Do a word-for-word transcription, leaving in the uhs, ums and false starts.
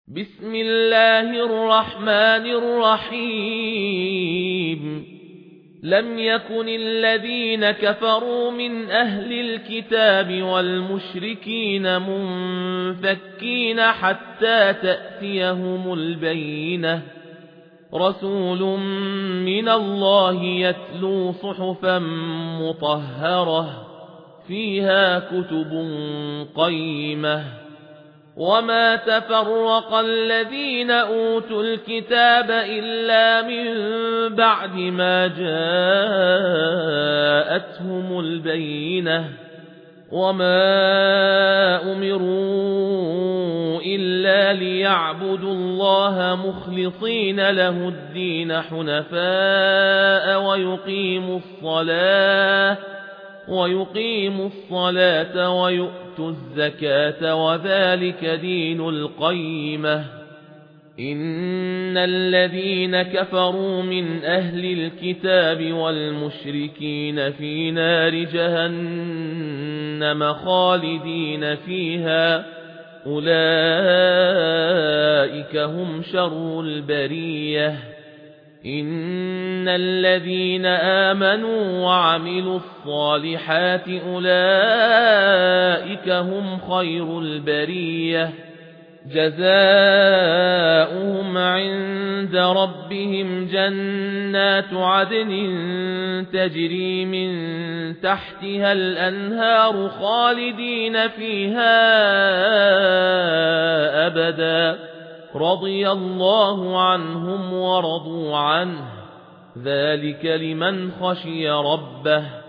بسم الله الرحمن الرحيم لم يكن الذين كفروا من أهل الكتاب والمشركين منفكين حتى تأتيهم البينة رسول من الله يتلو صحفا مطهرة فيها كتب قيمة وما تفرق الذين أوتوا الكتاب إلا من بعد ما جاءتهم البينة وما أمروا إلا ليعبدوا الله مخلصين له الدين حنفاء ويقيموا الصلاة ويقيموا الصلاة ويؤتوا الزكاة وذلك دين القيمة إن الذين كفروا من أهل الكتاب والمشركين في نار جهنم خالدين فيها أولئك هم شر البرية إن الذين آمنوا وعملوا الصالحات أولئك هم خير البرية جزاؤهم عند ربهم جنات عدن تجري من تحتها الأنهار خالدين فيها أبدا رضي الله عنهم ورضوا عنه ذلك لمن خشي ربه